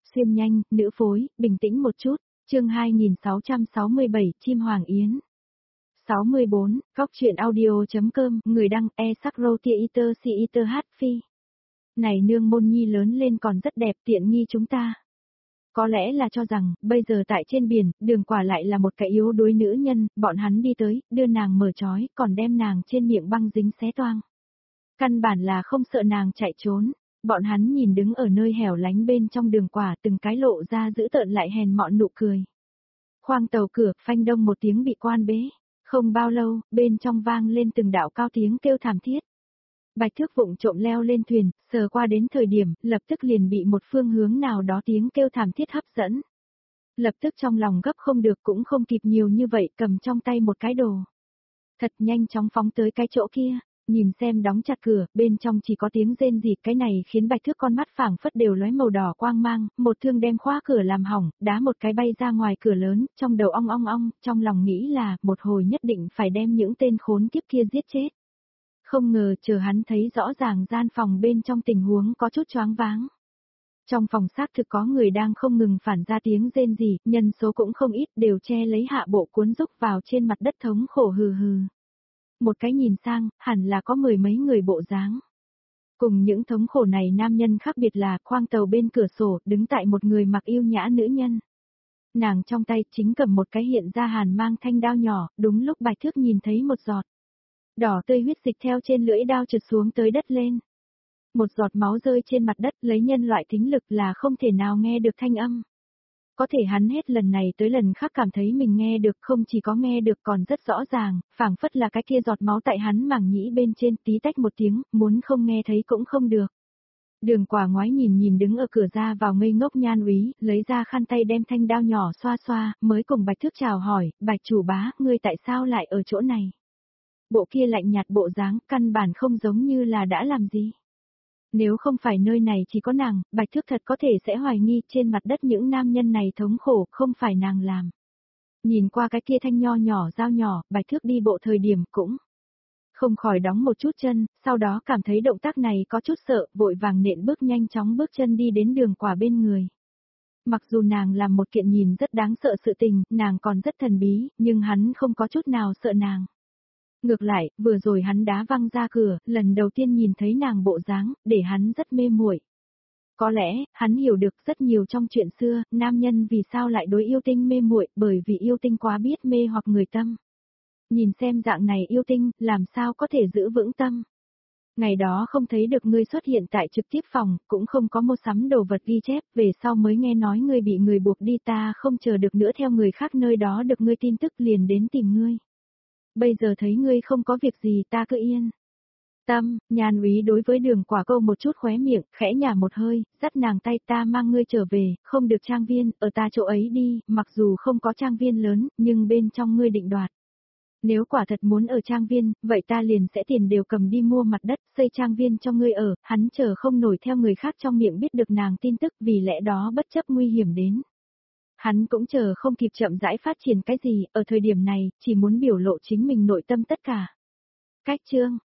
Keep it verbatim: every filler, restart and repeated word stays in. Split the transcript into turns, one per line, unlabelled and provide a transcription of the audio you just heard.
xuyên nhanh, nữ phối, bình tĩnh một chút, chương hai nghìn sáu trăm sáu mươi bảy, Chim Hoàng Yến. sáu mươi bốn, Cóc truyện audio.com, người đăng, e sắc rô tia iter si iter hát phi. Này nương môn nhi lớn lên còn rất đẹp, tiện nghi chúng ta. Có lẽ là cho rằng, bây giờ tại trên biển, Đường Quả lại là một cái yếu đuối nữ nhân, bọn hắn đi tới, đưa nàng mở trói, còn đem nàng trên miệng băng dính xé toang. Căn bản là không sợ nàng chạy trốn, bọn hắn nhìn đứng ở nơi hẻo lánh bên trong Đường Quả từng cái lộ ra giữ tợn lại hèn mọn nụ cười. Khoang tàu cửa, phanh đông một tiếng bị quan bế, không bao lâu, bên trong vang lên từng đạo cao tiếng kêu thảm thiết. Bạch Thước vụng trộm leo lên thuyền, sờ qua đến thời điểm, lập tức liền bị một phương hướng nào đó tiếng kêu thảm thiết hấp dẫn. Lập tức trong lòng gấp không được cũng không kịp nhiều như vậy, cầm trong tay một cái đồ. Thật nhanh chóng phóng tới cái chỗ kia, nhìn xem đóng chặt cửa, bên trong chỉ có tiếng rên rỉ, cái này khiến Bạch Thước con mắt phảng phất đều lóe màu đỏ quang mang, một thương đem khóa cửa làm hỏng, đá một cái bay ra ngoài cửa lớn, trong đầu ong ong ong, trong lòng nghĩ là, một hồi nhất định phải đem những tên khốn kiếp kia giết chết. Không ngờ chờ hắn thấy rõ ràng gian phòng bên trong tình huống có chút choáng váng. Trong phòng xác thực có người đang không ngừng phản ra tiếng rên rỉ, nhân số cũng không ít, đều che lấy hạ bộ cuốn rúc vào trên mặt đất thống khổ hừ hừ. Một cái nhìn sang, hẳn là có mười mấy người bộ dáng. Cùng những thống khổ này nam nhân khác biệt là khoang tàu bên cửa sổ, đứng tại một người mặc yêu nhã nữ nhân. Nàng trong tay chính cầm một cái hiện ra hàn mang thanh đao nhỏ, đúng lúc Bạch Thước nhìn thấy một giọt đỏ tươi huyết dịch theo trên lưỡi đao trượt xuống tới đất lên. Một giọt máu rơi trên mặt đất, lấy nhân loại thính lực là không thể nào nghe được thanh âm. Có thể hắn hết lần này tới lần khác cảm thấy mình nghe được, không chỉ có nghe được còn rất rõ ràng, phảng phất là cái kia giọt máu tại hắn màng nhĩ bên trên, tí tách một tiếng, muốn không nghe thấy cũng không được. Đường Quả ngoái nhìn nhìn đứng ở cửa ra vào ngây ngốc Nhan Úy, lấy ra khăn tay đem thanh đao nhỏ xoa xoa, mới cùng Bạch Thước chào hỏi, Bạch chủ bá, ngươi tại sao lại ở chỗ này? Bộ kia lạnh nhạt bộ dáng, căn bản không giống như là đã làm gì. Nếu không phải nơi này chỉ có nàng, Bạch Thước thật có thể sẽ hoài nghi trên mặt đất những nam nhân này thống khổ, không phải nàng làm. Nhìn qua cái kia thanh nho nhỏ dao nhỏ, Bạch Thước đi bộ thời điểm cũng không khỏi đóng một chút chân, sau đó cảm thấy động tác này có chút sợ, vội vàng nện bước nhanh chóng bước chân đi đến Đường Quả bên người. Mặc dù nàng làm một kiện nhìn rất đáng sợ sự tình, nàng còn rất thần bí, nhưng hắn không có chút nào sợ nàng. Ngược lại, vừa rồi hắn đá văng ra cửa, lần đầu tiên nhìn thấy nàng bộ dáng, để hắn rất mê muội. Có lẽ, hắn hiểu được rất nhiều trong chuyện xưa, nam nhân vì sao lại đối yêu tinh mê muội, bởi vì yêu tinh quá biết mê hoặc người tâm. Nhìn xem dạng này yêu tinh, làm sao có thể giữ vững tâm. Ngày đó không thấy được ngươi xuất hiện tại trực tiếp phòng, cũng không có mua sắm đồ vật ghi chép, về sau mới nghe nói ngươi bị người buộc đi, ta không chờ được nữa theo người khác nơi đó được ngươi tin tức liền đến tìm ngươi. Bây giờ thấy ngươi không có việc gì, ta cứ yên tâm. Nhan Úy đối với Đường Quả câu một chút khóe miệng, khẽ nhả một hơi, dắt nàng tay, ta mang ngươi trở về, không được trang viên, ở ta chỗ ấy đi, mặc dù không có trang viên lớn, nhưng bên trong ngươi định đoạt. Nếu quả thật muốn ở trang viên, vậy ta liền sẽ tiền đều cầm đi mua mặt đất, xây trang viên cho ngươi ở, hắn chờ không nổi theo người khác trong miệng biết được nàng tin tức, vì lẽ đó bất chấp nguy hiểm đến. Hắn cũng chờ không kịp chậm rãi phát triển cái gì, ở thời điểm này, chỉ muốn biểu lộ chính mình nội tâm tất cả. Cách chương,